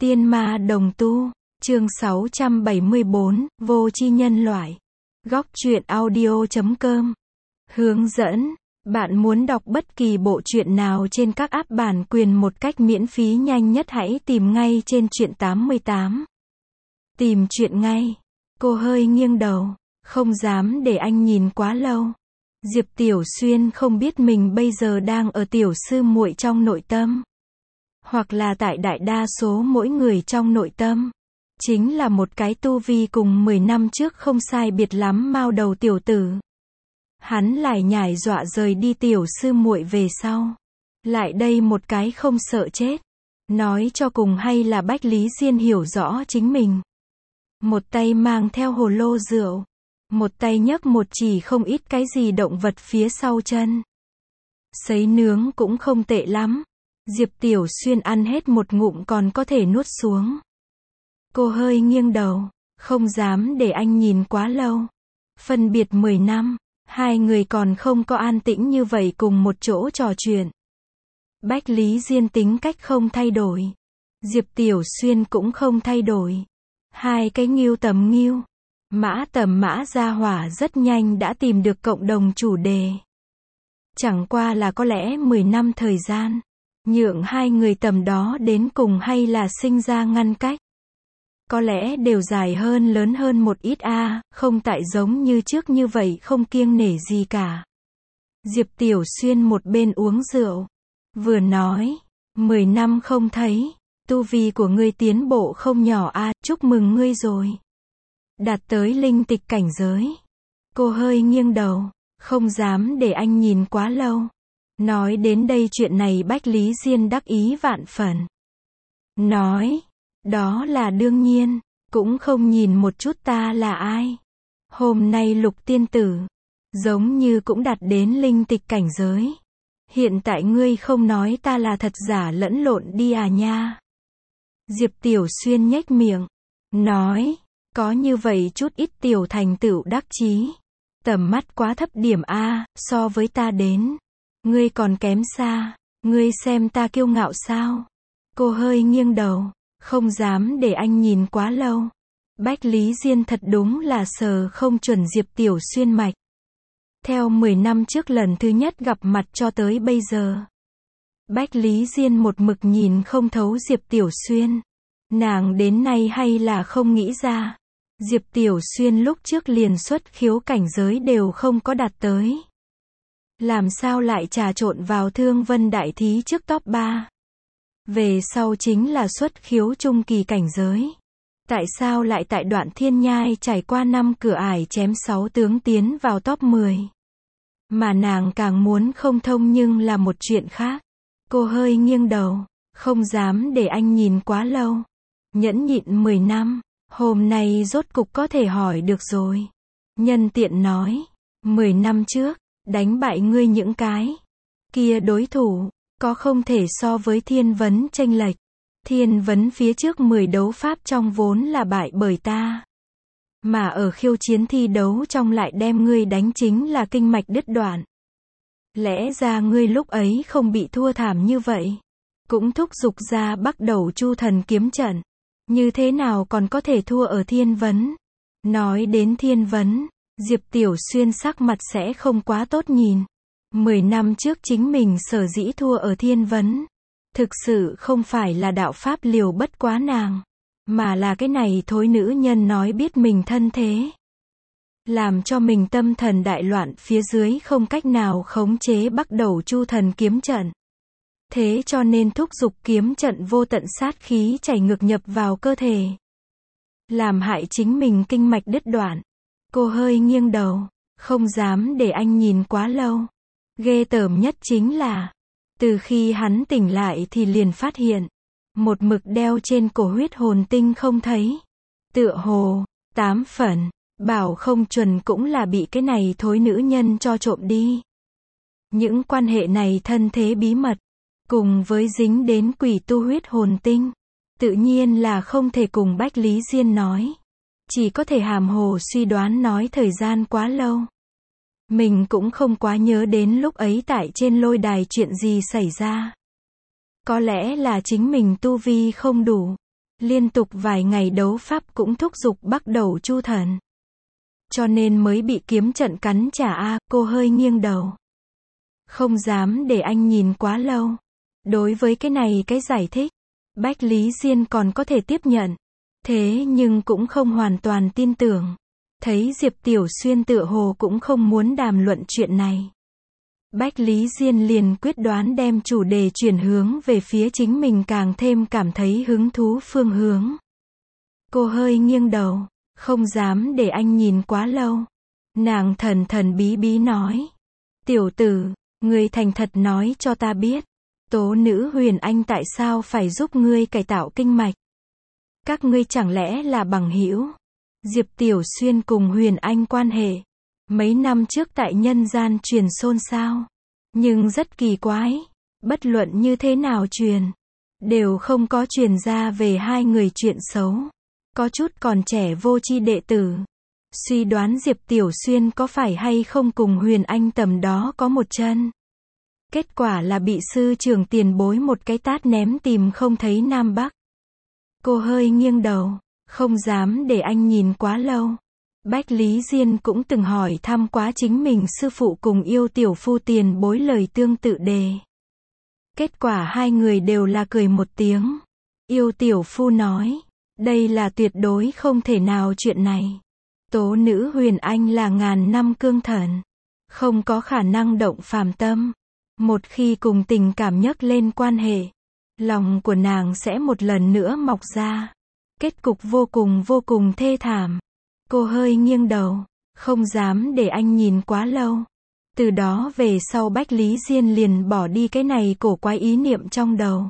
Tiên ma đồng tu, chương 674, vô tri nhân loại. Góc truyện audio.com. Hướng dẫn, bạn muốn đọc bất kỳ bộ truyện nào trên các app bản quyền một cách miễn phí nhanh nhất hãy tìm ngay trên truyện 88. Tìm truyện ngay. Cô hơi nghiêng đầu, không dám để anh nhìn quá lâu. Diệp Tiểu Xuyên không biết mình bây giờ đang ở tiểu sư muội trong nội tâm. Hoặc là tại đại đa số mỗi người trong nội tâm. Chính là một cái tu vi cùng 10 năm trước không sai biệt lắm mao đầu tiểu tử. Hắn lải nhải dọa rời đi tiểu sư muội về sau. Lại đây một cái không sợ chết. Nói cho cùng hay là Bách Lý Diên hiểu rõ chính mình. Một tay mang theo hồ lô rượu. Một tay nhấc một chỉ không ít cái gì động vật phía sau chân. Sấy nướng cũng không tệ lắm. Diệp Tiểu Xuyên ăn hết một ngụm còn có thể nuốt xuống. Cô hơi nghiêng đầu, không dám để anh nhìn quá lâu. Phân biệt 10 năm, hai người còn không có an tĩnh như vậy cùng một chỗ trò chuyện. Bách Lý Diên tính cách không thay đổi. Diệp Tiểu Xuyên cũng không thay đổi. Hai cái Ngưu tầm Ngưu, Mã tầm Mã gia hỏa rất nhanh đã tìm được cộng đồng chủ đề. Chẳng qua là có lẽ 10 năm thời gian. Nhượng hai người tầm đó đến cùng hay là sinh ra ngăn cách. Có lẽ đều dài hơn lớn hơn một ít không tại giống như trước như vậy không kiêng nể gì cả. Diệp Tiểu Xuyên một bên uống rượu. Vừa nói, 10 năm không thấy, tu vi của ngươi tiến bộ không nhỏ chúc mừng ngươi rồi. Đạt tới linh tịch cảnh giới. Cô hơi nghiêng đầu, không dám để anh nhìn quá lâu. Nói đến đây chuyện này Bách Lý Diên đắc ý vạn phần. Nói, đó là đương nhiên, cũng không nhìn một chút ta là ai. Hôm nay Lục tiên tử, giống như cũng đạt đến linh tịch cảnh giới. Hiện tại ngươi không nói ta là thật giả lẫn lộn đi nha. Diệp Tiểu Xuyên nhếch miệng, nói, có như vậy chút ít tiểu thành tựu đắc chí. Tầm mắt quá thấp điểm so với ta đến. Ngươi còn kém xa, ngươi xem ta kiêu ngạo sao? Cô hơi nghiêng đầu, không dám để anh nhìn quá lâu. Bách Lý Diên thật đúng là sờ không chuẩn Diệp Tiểu Xuyên mạch. Theo 10 năm trước lần thứ nhất gặp mặt cho tới bây giờ. Bách Lý Diên một mực nhìn không thấu Diệp Tiểu Xuyên. Nàng đến nay hay là không nghĩ ra. Diệp Tiểu Xuyên lúc trước liền xuất khiếu cảnh giới đều không có đạt tới. Làm sao lại trà trộn vào Thương Vân Đại Thí trước top 3? Về sau chính là xuất khiếu trung kỳ cảnh giới. Tại sao lại tại Đoạn Thiên Nhai trải qua 5 cửa ải chém 6 tướng tiến vào top 10? Mà nàng càng muốn không thông nhưng là một chuyện khác. Cô hơi nghiêng đầu, không dám để anh nhìn quá lâu. Nhẫn nhịn 10 năm, hôm nay rốt cục có thể hỏi được rồi. Nhân tiện nói, 10 năm trước, đánh bại ngươi những cái kia đối thủ, có không thể so với Thiên Vấn chênh lệch. Thiên Vấn phía trước 10 đấu pháp trong vốn là bại bởi ta. Mà ở khiêu chiến thi đấu trong lại đem ngươi đánh chính là kinh mạch đứt đoạn. Lẽ ra ngươi lúc ấy không bị thua thảm như vậy. Cũng thúc giục ra bắt đầu Chu Thần kiếm trận. Như thế nào còn có thể thua ở Thiên Vấn? Nói đến Thiên Vấn, Diệp Tiểu Xuyên sắc mặt sẽ không quá tốt nhìn. 10 năm trước chính mình sở dĩ thua ở Thiên Vấn. Thực sự không phải là đạo pháp liều bất quá nàng. Mà là cái này thối nữ nhân nói biết mình thân thế. Làm cho mình tâm thần đại loạn phía dưới không cách nào khống chế bắt đầu Chu Thần kiếm trận. Thế cho nên thúc giục kiếm trận vô tận sát khí chảy ngược nhập vào cơ thể. Làm hại chính mình kinh mạch đứt đoạn. Cô hơi nghiêng đầu, không dám để anh nhìn quá lâu. Ghê tởm nhất chính là, từ khi hắn tỉnh lại thì liền phát hiện, một mực đeo trên cổ huyết hồn tinh không thấy. Tựa hồ, 8 phần, bảo không chuẩn cũng là bị cái này thối nữ nhân cho trộm đi. Những quan hệ này thân thế bí mật, cùng với dính đến quỷ tu huyết hồn tinh, tự nhiên là không thể cùng Bách Lý Diên nói. Chỉ có thể hàm hồ suy đoán nói thời gian quá lâu. Mình cũng không quá nhớ đến lúc ấy tại trên lôi đài chuyện gì xảy ra. Có lẽ là chính mình tu vi không đủ. Liên tục vài ngày đấu pháp cũng thúc giục bắt đầu Chu Thần. Cho nên mới bị kiếm trận cắn trả cô hơi nghiêng đầu. Không dám để anh nhìn quá lâu. Đối với cái này cái giải thích, Bách Lý Diên còn có thể tiếp nhận. Thế nhưng cũng không hoàn toàn tin tưởng. Thấy Diệp Tiểu Xuyên tựa hồ cũng không muốn đàm luận chuyện này. Bách Lý Diên liền quyết đoán đem chủ đề chuyển hướng về phía chính mình càng thêm cảm thấy hứng thú phương hướng. Cô hơi nghiêng đầu, không dám để anh nhìn quá lâu. Nàng thần thần bí bí nói. Tiểu tử, ngươi thành thật nói cho ta biết. Tố nữ Huyền Anh tại sao phải giúp ngươi cải tạo kinh mạch? Các ngươi chẳng lẽ là bằng hữu? Diệp Tiểu Xuyên cùng Huyền Anh quan hệ. Mấy năm trước tại nhân gian truyền xôn xao. Nhưng rất kỳ quái. Bất luận như thế nào truyền. Đều không có truyền ra về hai người chuyện xấu. Có chút còn trẻ vô tri đệ tử. Suy đoán Diệp Tiểu Xuyên có phải hay không cùng Huyền Anh tầm đó có một chân. Kết quả là bị sư trưởng tiền bối một cái tát ném tìm không thấy Nam Bắc. Cô hơi nghiêng đầu, không dám để anh nhìn quá lâu. Bách Lý Diên cũng từng hỏi thăm quá chính mình sư phụ cùng yêu tiểu phu tiền bối lời tương tự đề. Kết quả hai người đều là cười một tiếng. Yêu tiểu phu nói, đây là tuyệt đối không thể nào chuyện này. Tố nữ Huyền Anh là ngàn năm cương thần, không có khả năng động phàm tâm. Một khi cùng tình cảm nhấc lên quan hệ, lòng của nàng sẽ một lần nữa mọc ra. Kết cục vô cùng thê thảm. Cô hơi nghiêng đầu, không dám để anh nhìn quá lâu. Từ đó về sau Bách Lý Diên liền bỏ đi cái này cổ quái ý niệm trong đầu.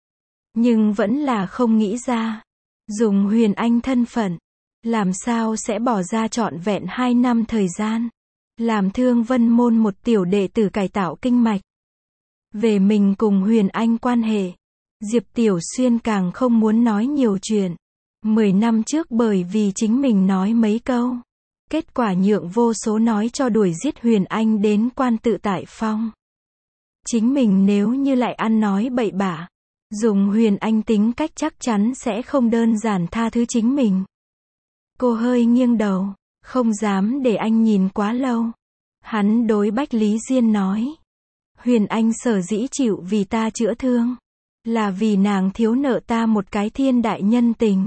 Nhưng vẫn là không nghĩ ra. Dùng Huyền Anh thân phận, làm sao sẽ bỏ ra trọn vẹn 2 năm thời gian. Làm Thương Vân Môn một tiểu đệ tử cải tạo kinh mạch. Về mình cùng Huyền Anh quan hệ, Diệp Tiểu Xuyên càng không muốn nói nhiều chuyện. 10 năm trước bởi vì chính mình nói mấy câu, kết quả nhượng vô số nói cho đuổi giết Huyền Anh đến quan tự tại phong. Chính mình nếu như lại ăn nói bậy bạ, dùng Huyền Anh tính cách chắc chắn sẽ không đơn giản tha thứ chính mình. Cô hơi nghiêng đầu, không dám để anh nhìn quá lâu. Hắn đối Bách Lý Diên nói. Huyền Anh sở dĩ chịu vì ta chữa thương, là vì nàng thiếu nợ ta một cái thiên đại nhân tình.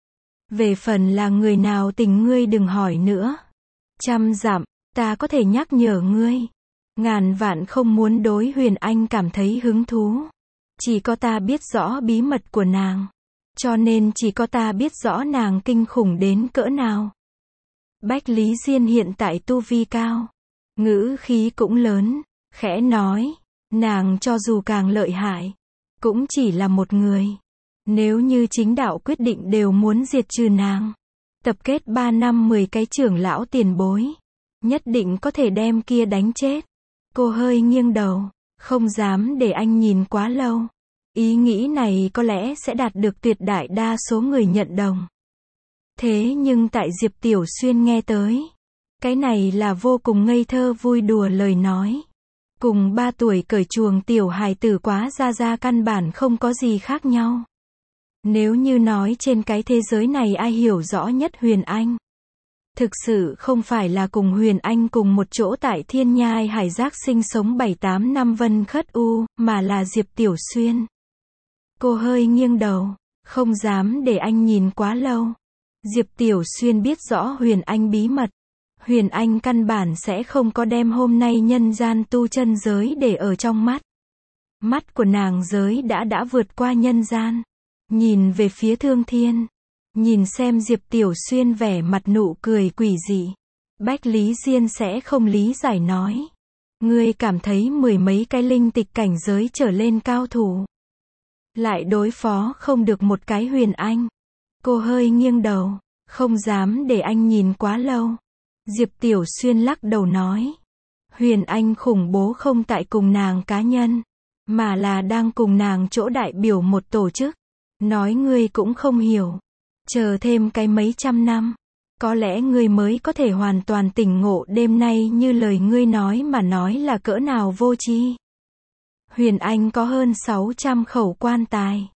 Về phần là người nào tình ngươi đừng hỏi nữa. 100 dặm, ta có thể nhắc nhở ngươi. Ngàn vạn không muốn đối Huyền Anh cảm thấy hứng thú. Chỉ có ta biết rõ bí mật của nàng. Cho nên chỉ có ta biết rõ nàng kinh khủng đến cỡ nào. Bách Lý Diên hiện tại tu vi cao. Ngữ khí cũng lớn. Khẽ nói, nàng cho dù càng lợi hại, cũng chỉ là một người. Nếu như chính đạo quyết định đều muốn diệt trừ nàng, tập kết 3 năm 10 cái trưởng lão tiền bối, nhất định có thể đem kia đánh chết. Cô hơi nghiêng đầu, không dám để anh nhìn quá lâu. Ý nghĩ này có lẽ sẽ đạt được tuyệt đại đa số người nhận đồng. Thế nhưng tại Diệp Tiểu Xuyên nghe tới, cái này là vô cùng ngây thơ vui đùa lời nói. Cùng 3 tuổi cởi chuồng tiểu hài tử quá ra căn bản không có gì khác nhau. Nếu như nói trên cái thế giới này ai hiểu rõ nhất Huyền Anh, thực sự không phải là cùng Huyền Anh cùng một chỗ tại Thiên Nhai Hải Giác sinh sống 7-8 năm Vân Khất U, mà là Diệp Tiểu Xuyên. Cô hơi nghiêng đầu, không dám để anh nhìn quá lâu. Diệp Tiểu Xuyên biết rõ Huyền Anh bí mật. Huyền Anh căn bản sẽ không có đem hôm nay nhân gian tu chân giới để ở trong mắt. Mắt của nàng giới đã vượt qua nhân gian. Nhìn về phía Thương Thiên. Nhìn xem Diệp Tiểu Xuyên vẻ mặt nụ cười quỷ dị. Bách Lý Diên sẽ không lý giải nói. Ngươi cảm thấy 10 mấy cái linh tịch cảnh giới trở lên cao thủ, lại đối phó không được một cái Huyền Anh. Cô hơi nghiêng đầu, không dám để anh nhìn quá lâu. Diệp Tiểu Xuyên lắc đầu nói. Huyền Anh khủng bố không tại cùng nàng cá nhân, mà là đang cùng nàng chỗ đại biểu một tổ chức. Nói ngươi cũng không hiểu. Chờ thêm cái mấy trăm năm, có lẽ ngươi mới có thể hoàn toàn tỉnh ngộ đêm nay như lời ngươi nói mà nói là cỡ nào vô tri. Huyền Anh có hơn 600 khẩu quan tài.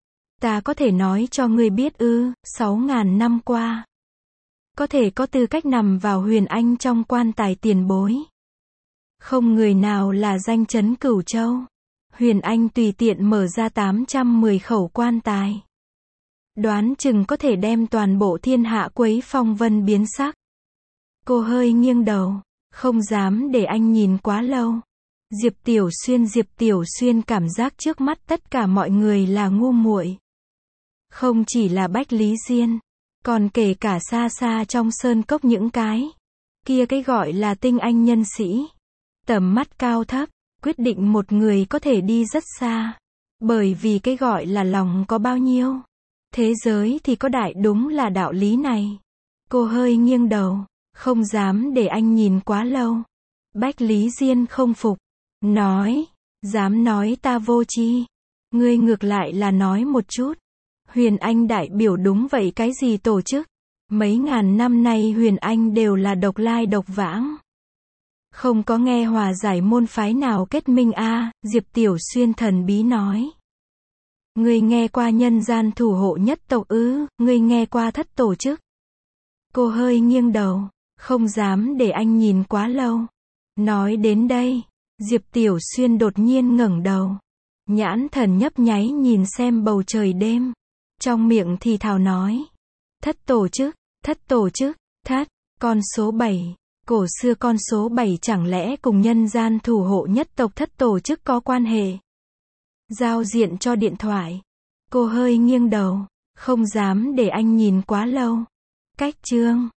Ta có thể nói cho ngươi biết 6.000 năm qua. Có thể có tư cách nằm vào Huyền Anh trong quan tài tiền bối. Không người nào là danh chấn Cửu Châu. Huyền Anh tùy tiện mở ra 810 khẩu quan tài. Đoán chừng có thể đem toàn bộ thiên hạ quấy phong vân biến sắc. Cô hơi nghiêng đầu, không dám để anh nhìn quá lâu. Diệp Tiểu Xuyên cảm giác trước mắt tất cả mọi người là ngu muội. Không chỉ là Bách Lý Diên, còn kể cả xa xa trong sơn cốc những cái cái gọi là tinh anh nhân sĩ. Tầm mắt cao thấp, quyết định một người có thể đi rất xa. Bởi vì cái gọi là lòng có bao nhiêu, thế giới thì có đại, đúng là đạo lý này. Cô hơi nghiêng đầu, không dám để anh nhìn quá lâu. Bách Lý Diên không phục, nói, dám nói ta vô tri. Ngươi ngược lại là nói một chút. Huyền Anh đại biểu đúng vậy cái gì tổ chức? Mấy ngàn năm nay Huyền Anh đều là độc lai độc vãng. Không có nghe hòa giải môn phái nào kết minh a. Diệp Tiểu Xuyên thần bí nói. Ngươi nghe qua nhân gian thủ hộ nhất tộc ư? Ngươi nghe qua thất tổ chức? Cô hơi nghiêng đầu, không dám để anh nhìn quá lâu. Nói đến đây, Diệp Tiểu Xuyên đột nhiên ngẩng đầu. Nhãn thần nhấp nháy nhìn xem bầu trời đêm. Trong miệng thì thào nói. Thất tổ chức, thất, con số 7. Cổ xưa con số 7 chẳng lẽ cùng nhân gian thủ hộ nhất tộc thất tổ chức có quan hệ? Giao diện cho điện thoại. Cô hơi nghiêng đầu, không dám để anh nhìn quá lâu. Cách chương